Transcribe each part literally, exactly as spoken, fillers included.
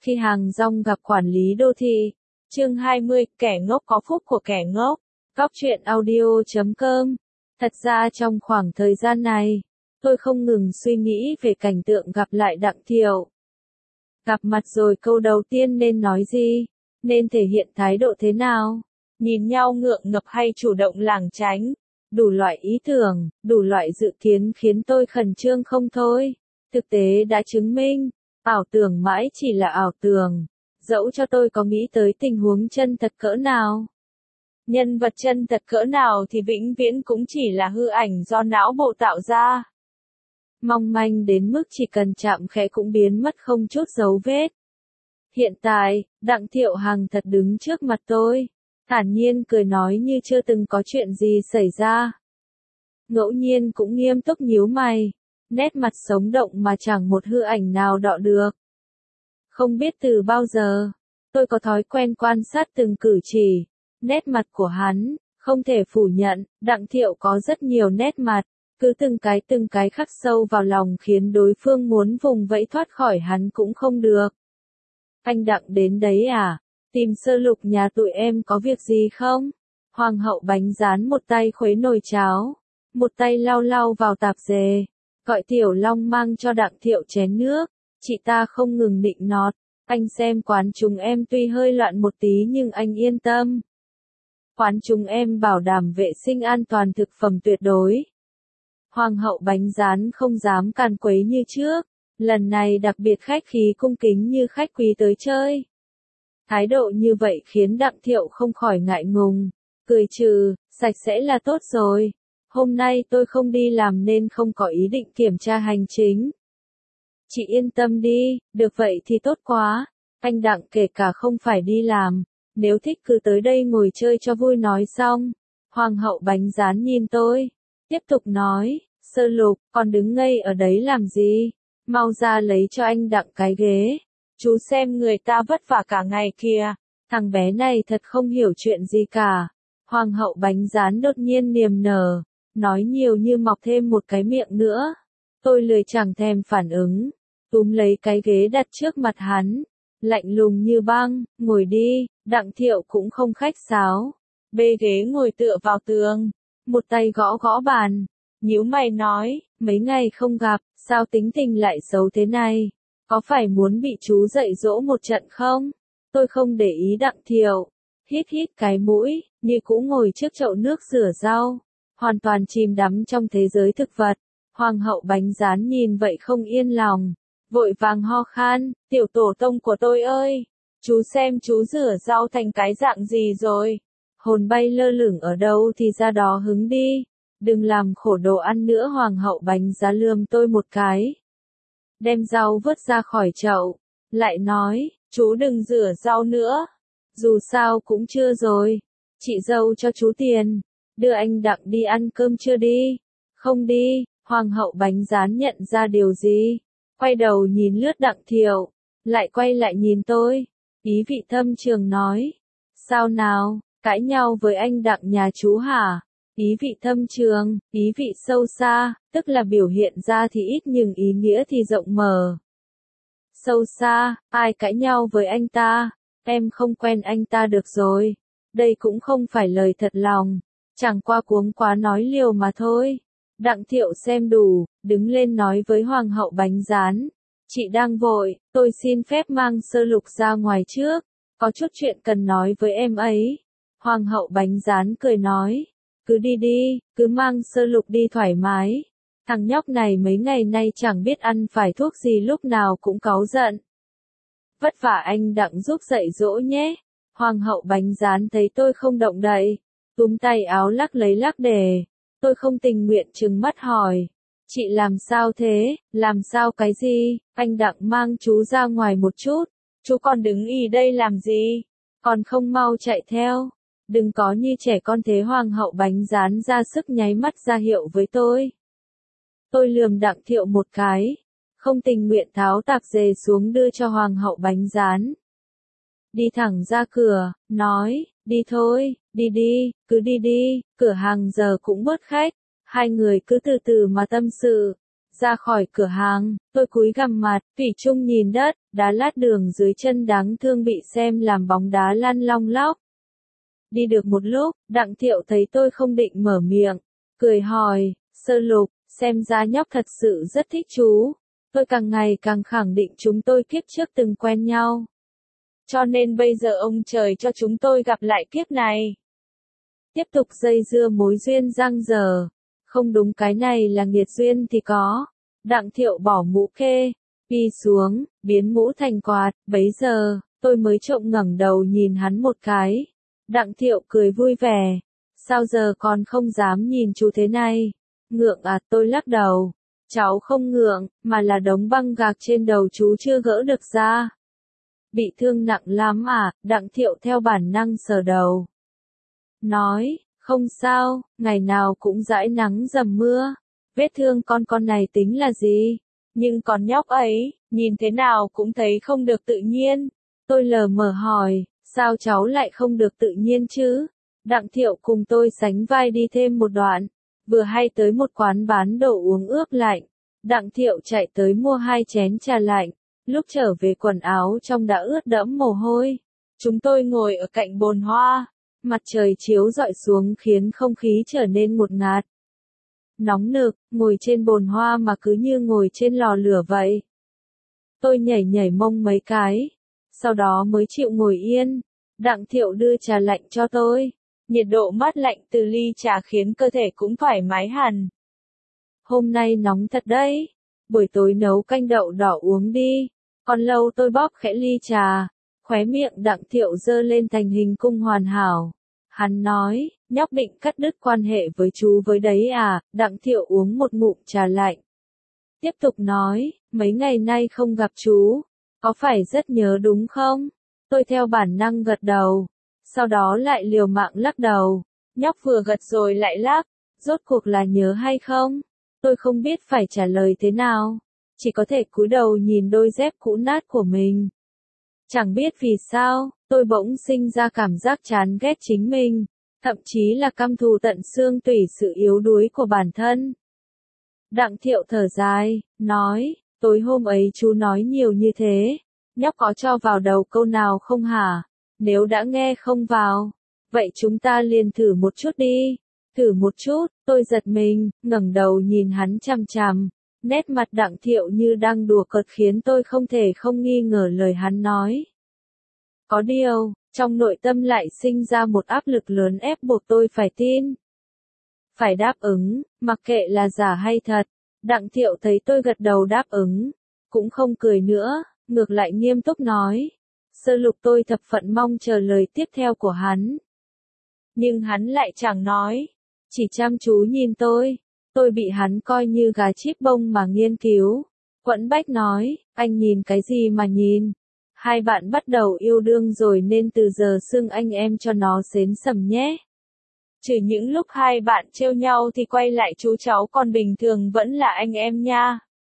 Khi hàng rong gặp quản lý đô thị. Chương hai mươi, kẻ ngốc có phúc của kẻ ngốc. Cóc truyện audio chấm com. Thật ra trong khoảng thời gian này, tôi không ngừng suy nghĩ về cảnh tượng gặp lại Đặng Thiệu. Gặp mặt rồi câu đầu tiên nên nói gì? Nên thể hiện thái độ thế nào? Nhìn nhau ngượng ngập hay chủ động lảng tránh? Đủ loại ý tưởng, đủ loại dự kiến khiến tôi khẩn trương không thôi. Thực tế đã chứng minh, ảo tưởng mãi chỉ là ảo tưởng. Dẫu cho tôi có nghĩ tới tình huống chân thật cỡ nào, nhân vật chân thật cỡ nào thì vĩnh viễn cũng chỉ là hư ảnh do não bộ tạo ra. Mong manh đến mức chỉ cần chạm khẽ cũng biến mất không chút dấu vết. Hiện tại, Đặng Thiệu Hằng thật đứng trước mặt tôi, thản nhiên cười nói như chưa từng có chuyện gì xảy ra. Ngẫu nhiên cũng nghiêm túc nhíu mày, nét mặt sống động mà chẳng một hư ảnh nào đọ được. Không biết từ bao giờ, tôi có thói quen quan sát từng cử chỉ, nét mặt của hắn, không thể phủ nhận, Đặng Thiệu có rất nhiều nét mặt, cứ từng cái từng cái khắc sâu vào lòng khiến đối phương muốn vùng vẫy thoát khỏi hắn cũng không được. Anh Đặng đến đấy à? Tìm Sơ Lục nhà tụi em có việc gì không? Hoàng hậu bánh rán một tay khuấy nồi cháo, một tay lau lau vào tạp dề, gọi Tiểu Long mang cho Đặng Thiệu chén nước. Chị ta không ngừng nịnh nọt, anh xem quán chúng em tuy hơi loạn một tí nhưng anh yên tâm. Quán chúng em bảo đảm vệ sinh an toàn thực phẩm tuyệt đối. Hoàng hậu bánh rán không dám càn quấy như trước, lần này đặc biệt khách khí cung kính như khách quý tới chơi. Thái độ như vậy khiến Đặng Thiệu không khỏi ngại ngùng, cười trừ, sạch sẽ là tốt rồi. Hôm nay tôi không đi làm nên không có ý định kiểm tra hành chính. Chị yên tâm đi, được vậy thì tốt quá. Anh Đặng kể cả không phải đi làm, nếu thích cứ tới đây ngồi chơi cho vui nói xong. Hoàng hậu bánh rán nhìn tôi, tiếp tục nói, Sơ Lục, còn đứng ngây ở đấy làm gì? Mau ra lấy cho anh Đặng cái ghế. Chú xem người ta vất vả cả ngày kìa, thằng bé này thật không hiểu chuyện gì cả. Hoàng hậu bánh rán đột nhiên niềm nở, nói nhiều như mọc thêm một cái miệng nữa. Tôi lười chẳng thèm phản ứng, túm lấy cái ghế đặt trước mặt hắn, lạnh lùng như băng, ngồi đi. Đặng Thiệu cũng không khách sáo, bê ghế ngồi tựa vào tường, một tay gõ gõ bàn, nhíu mày nói, mấy ngày không gặp, sao tính tình lại xấu thế này, có phải muốn bị chú dạy dỗ một trận không? Tôi không để ý Đặng Thiệu, hít hít cái mũi, như cũ ngồi trước chậu nước rửa rau, hoàn toàn chìm đắm trong thế giới thực vật. Hoàng hậu bánh rán nhìn vậy không yên lòng, vội vàng ho khan, tiểu tổ tông của tôi ơi, chú xem chú rửa rau thành cái dạng gì rồi, hồn bay lơ lửng ở đâu thì ra đó hứng đi, đừng làm khổ đồ ăn nữa. Hoàng hậu bánh rán lườm tôi một cái, đem rau vớt ra khỏi chậu, lại nói, chú đừng rửa rau nữa, dù sao cũng trưa rồi, chị dâu cho chú tiền, đưa anh Đặng đi ăn cơm trưa đi. Không đi. Hoàng hậu bánh rán nhận ra điều gì, quay đầu nhìn lướt Đặng Thiệu, lại quay lại nhìn tôi, ý vị thâm trường nói, sao nào, cãi nhau với anh Đặng nhà chú hả? Ý vị thâm trường, ý vị sâu xa, tức là biểu hiện ra thì ít nhưng ý nghĩa thì rộng mở. Sâu xa, ai cãi nhau với anh ta, em không quen anh ta được rồi, đây cũng không phải lời thật lòng, chẳng qua cuống quá nói liều mà thôi. Đặng Thiệu xem đủ, đứng lên nói với Hoàng hậu bánh rán, chị đang vội, tôi xin phép mang Sơ Lục ra ngoài trước, có chút chuyện cần nói với em ấy. Hoàng hậu bánh rán cười nói, cứ đi đi, cứ mang Sơ Lục đi thoải mái, thằng nhóc này mấy ngày nay chẳng biết ăn phải thuốc gì lúc nào cũng cáu giận. Vất vả anh Đặng giúp dạy dỗ nhé. Hoàng hậu bánh rán thấy tôi không động đậy, túm tay áo lắc lấy lắc để. Tôi không tình nguyện trừng mắt hỏi, chị làm sao thế, làm sao cái gì? Anh Đặng mang chú ra ngoài một chút, chú còn đứng ì đây làm gì, còn không mau chạy theo, đừng có như trẻ con thế. Hoàng hậu bánh rán ra sức nháy mắt ra hiệu với tôi. Tôi lườm Đặng Thiệu một cái, không tình nguyện tháo tạp dề xuống đưa cho Hoàng hậu bánh rán. Đi thẳng ra cửa, nói, đi thôi, đi đi, cứ đi đi, cửa hàng giờ cũng bớt khách, hai người cứ từ từ mà tâm sự. Ra khỏi cửa hàng, tôi cúi gằm mặt, thủy chung nhìn đất, đá lát đường dưới chân đáng thương bị xem làm bóng đá lăn long lóc. Đi được một lúc, Đặng Thiệu thấy tôi không định mở miệng, cười hỏi, Sơ Lục, xem ra nhóc thật sự rất thích chú. Tôi càng ngày càng khẳng định chúng tôi kiếp trước từng quen nhau. Cho nên bây giờ ông trời cho chúng tôi gặp lại kiếp này. Tiếp tục dây dưa mối duyên giang dở. Không đúng, cái này là nghiệt duyên thì có. Đặng Thiệu bỏ mũ kê, đi xuống, biến mũ thành quạt, bấy giờ, tôi mới trộm ngẩng đầu nhìn hắn một cái. Đặng Thiệu cười vui vẻ. Sao giờ còn không dám nhìn chú thế này? Ngượng à? Tôi lắc đầu. Cháu không ngượng, mà là đống băng gạc trên đầu chú chưa gỡ được ra. Bị thương nặng lắm à? Đặng Thiệu theo bản năng sờ đầu. Nói, không sao, ngày nào cũng dãi nắng dầm mưa. Vết thương con con này tính là gì? Nhưng con nhóc ấy, nhìn thế nào cũng thấy không được tự nhiên. Tôi lờ mờ hỏi, sao cháu lại không được tự nhiên chứ? Đặng Thiệu cùng tôi sánh vai đi thêm một đoạn. Vừa hay tới một quán bán đồ uống ướp lạnh. Đặng Thiệu chạy tới mua hai chén trà lạnh. Lúc trở về quần áo trong đã ướt đẫm mồ hôi. Chúng tôi ngồi ở cạnh bồn hoa. Mặt trời chiếu rọi xuống khiến không khí trở nên ngột ngạt. Nóng nực, ngồi trên bồn hoa mà cứ như ngồi trên lò lửa vậy. Tôi nhảy nhảy mông mấy cái. Sau đó mới chịu ngồi yên. Đặng Thiệu đưa trà lạnh cho tôi. Nhiệt độ mát lạnh từ ly trà khiến cơ thể cũng thoải mái hẳn. Hôm nay nóng thật đấy. Buổi tối nấu canh đậu đỏ uống đi. Còn lâu tôi bóp khẽ ly trà. Khóe miệng Đặng Thiệu giơ lên thành hình cung hoàn hảo. Hắn nói, nhóc định cắt đứt quan hệ với chú với đấy à? Đặng Thiệu uống một ngụm trà lạnh. Tiếp tục nói, mấy ngày nay không gặp chú. Có phải rất nhớ đúng không? Tôi theo bản năng gật đầu. Sau đó lại liều mạng lắc đầu. Nhóc vừa gật rồi lại lắc. Rốt cuộc là nhớ hay không? Tôi không biết phải trả lời thế nào. Chỉ có thể cúi đầu nhìn đôi dép cũ nát của mình. Chẳng biết vì sao, tôi bỗng sinh ra cảm giác chán ghét chính mình. Thậm chí là căm thù tận xương tủy sự yếu đuối của bản thân. Đặng Thiệu thở dài, nói, tối hôm ấy chú nói nhiều như thế. Nhóc có cho vào đầu câu nào không hả? Nếu đã nghe không vào, vậy chúng ta liền thử một chút đi. Thử một chút, tôi giật mình, ngẩng đầu nhìn hắn chằm chằm. Nét mặt Đặng Thiệu như đang đùa cợt khiến tôi không thể không nghi ngờ lời hắn nói. Có điều, trong nội tâm lại sinh ra một áp lực lớn ép buộc tôi phải tin. Phải đáp ứng, mặc kệ là giả hay thật. Đặng Thiệu thấy tôi gật đầu đáp ứng. Cũng không cười nữa, ngược lại nghiêm túc nói. Sơ Lục, tôi thập phận mong chờ lời tiếp theo của hắn. Nhưng hắn lại chẳng nói. Chỉ chăm chú nhìn tôi. Tôi bị hắn coi như gà chíp bông mà nghiên cứu. Quẫn bách nói, anh nhìn cái gì mà nhìn? Hai bạn bắt đầu yêu đương rồi nên từ giờ xưng anh em cho nó xến sầm nhé. Trừ những lúc hai bạn trêu nhau thì quay lại chú cháu còn bình thường vẫn là anh em nha.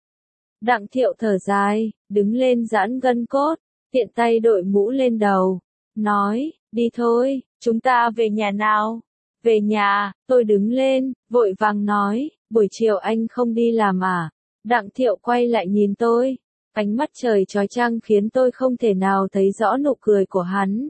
Đặng Thiệu thở dài, đứng lên giãn gân cốt, tiện tay đội mũ lên đầu. Nói, đi thôi, chúng ta về nhà nào. Về nhà, tôi đứng lên, vội vàng nói, buổi chiều anh không đi làm à? Đặng Thiệu quay lại nhìn tôi. Ánh mắt trời chói chang khiến tôi không thể nào thấy rõ nụ cười của hắn.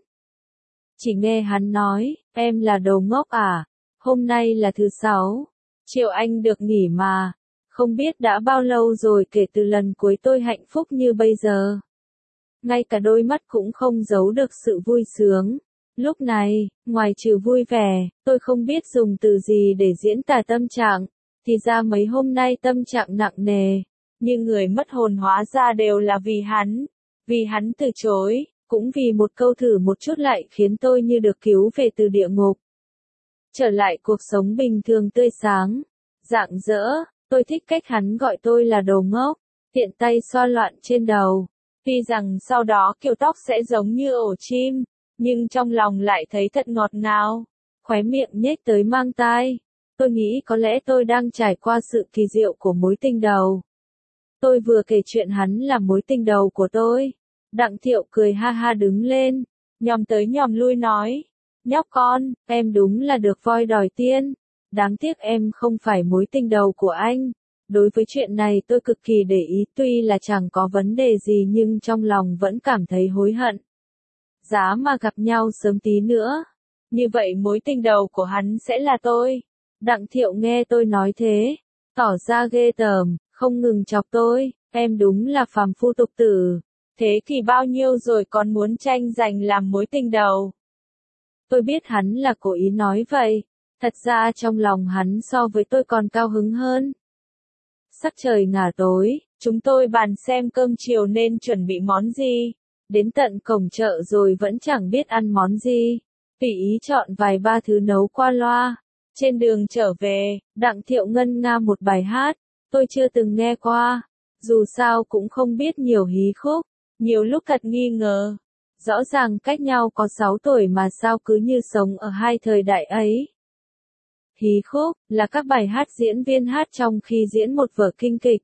Chỉ nghe hắn nói, em là đồ ngốc à? Hôm nay là thứ sáu. Chiều anh được nghỉ mà. Không biết đã bao lâu rồi kể từ lần cuối tôi hạnh phúc như bây giờ. Ngay cả đôi mắt cũng không giấu được sự vui sướng. Lúc này, ngoài trừ vui vẻ, tôi không biết dùng từ gì để diễn tả tâm trạng. Thì ra mấy hôm nay tâm trạng nặng nề. Nhưng người mất hồn hóa ra đều là vì hắn. Vì hắn từ chối, cũng vì một câu thử một chút lại khiến tôi như được cứu về từ địa ngục. Trở lại cuộc sống bình thường tươi sáng. Rạng rỡ, tôi thích cách hắn gọi tôi là đồ ngốc. Tiện tay xoa loạn trên đầu. Tuy rằng sau đó kiểu tóc sẽ giống như ổ chim. Nhưng trong lòng lại thấy thật ngọt ngào. Khóe miệng nhếch tới mang tai. Tôi nghĩ có lẽ tôi đang trải qua sự kỳ diệu của mối tình đầu. Tôi vừa kể chuyện hắn là mối tình đầu của tôi. Đặng Thiệu cười ha ha đứng lên. Nhòm tới nhòm lui nói. Nhóc con, em đúng là được voi đòi tiên. Đáng tiếc em không phải mối tình đầu của anh. Đối với chuyện này tôi cực kỳ để ý, tuy là chẳng có vấn đề gì nhưng trong lòng vẫn cảm thấy hối hận. Giá mà gặp nhau sớm tí nữa, như vậy mối tình đầu của hắn sẽ là tôi. Đặng Thiệu nghe tôi nói thế, tỏ ra ghê tởm, không ngừng chọc tôi, em đúng là phàm phu tục tử. Thế thì bao nhiêu rồi còn muốn tranh giành làm mối tình đầu. Tôi biết hắn là cố ý nói vậy, thật ra trong lòng hắn so với tôi còn cao hứng hơn. Sắc trời ngả tối, chúng tôi bàn xem cơm chiều nên chuẩn bị món gì. Đến tận cổng chợ rồi vẫn chẳng biết ăn món gì. Tùy ý chọn vài ba thứ nấu qua loa. Trên đường trở về, Đặng Thiệu ngân nga một bài hát, tôi chưa từng nghe qua. Dù sao cũng không biết nhiều hí khúc, nhiều lúc thật nghi ngờ. Rõ ràng cách nhau có sáu tuổi mà sao cứ như sống ở hai thời đại ấy. Hí khúc là các bài hát diễn viên hát trong khi diễn một vở kinh kịch.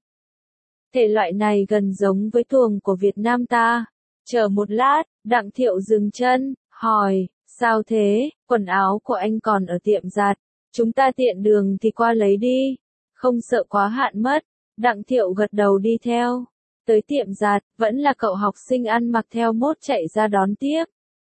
Thể loại này gần giống với tuồng của Việt Nam ta. Chờ một lát, Đặng Thiệu dừng chân, hỏi, sao thế, quần áo của anh còn ở tiệm giặt, chúng ta tiện đường thì qua lấy đi, không sợ quá hạn mất. Đặng Thiệu gật đầu đi theo. Tới tiệm giặt, vẫn là cậu học sinh ăn mặc theo mốt chạy ra đón tiếp.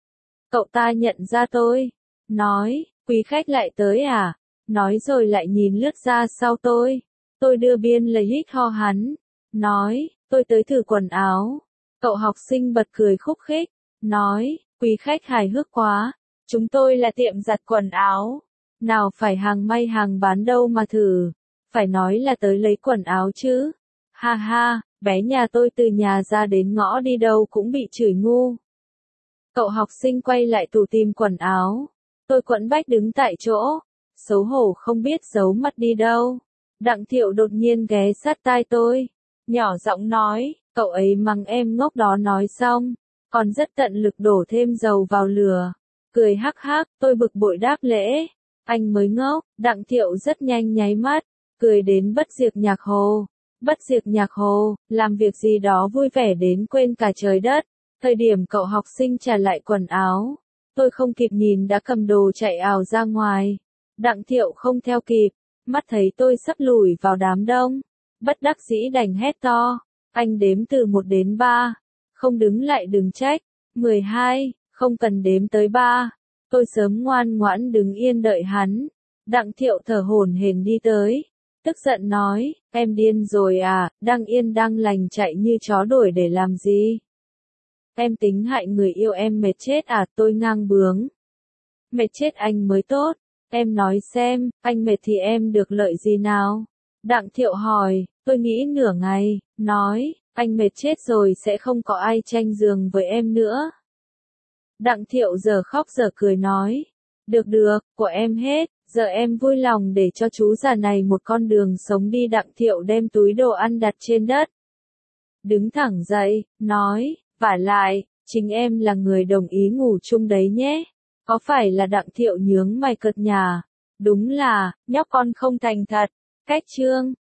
Cậu ta nhận ra tôi, nói, quý khách lại tới à? Nói rồi lại nhìn lướt ra sau tôi. Tôi đưa biên lời hít ho hắn, nói, tôi tới thử quần áo. Cậu học sinh bật cười khúc khích, nói, quý khách hài hước quá, chúng tôi là tiệm giặt quần áo, nào phải hàng may hàng bán đâu mà thử, phải nói là tới lấy quần áo chứ. Ha ha, bé nhà tôi từ nhà ra đến ngõ đi đâu cũng bị chửi ngu. Cậu học sinh quay lại tủ tìm quần áo, tôi quẫn bách đứng tại chỗ, xấu hổ không biết giấu mặt đi đâu. Đặng Thiệu đột nhiên ghé sát tai tôi, nhỏ giọng nói, cậu ấy mắng em ngốc đó. Nói xong, còn rất tận lực đổ thêm dầu vào lửa. Cười hắc hắc, tôi bực bội đáp lễ, anh mới ngốc. Đặng Thiệu rất nhanh nháy mắt, cười đến bất diệt nhạc hồ. Bất diệt nhạc hồ, làm việc gì đó vui vẻ đến quên cả trời đất. Thời điểm cậu học sinh trả lại quần áo, tôi không kịp nhìn đã cầm đồ chạy ào ra ngoài. Đặng Thiệu không theo kịp, mắt thấy tôi sắp lùi vào đám đông, bất đắc dĩ đành hét to, anh đếm từ một đến ba, không đứng lại đừng trách. mười hai, không cần đếm tới ba. Tôi sớm ngoan ngoãn đứng yên đợi hắn. Đặng Thiệu thở hổn hển đi tới, tức giận nói, em điên rồi à, đang yên đang lành chạy như chó đuổi để làm gì? Em tính hại người yêu em mệt chết à? Tôi ngang bướng. Mệt chết anh mới tốt. Em nói xem, anh mệt thì em được lợi gì nào? Đặng Thiệu hỏi, tôi nghĩ nửa ngày, nói, anh mệt chết rồi sẽ không có ai tranh giường với em nữa. Đặng Thiệu giờ khóc giờ cười nói, được được, của em hết, giờ em vui lòng để cho chú già này một con đường sống đi. Đặng Thiệu đem túi đồ ăn đặt trên đất, đứng thẳng dậy, nói, vả lại, chính em là người đồng ý ngủ chung đấy nhé. Có phải là? Đặng Thiệu nhướng mày cợt nhả, đúng là, nhóc con không thành thật. Cách chương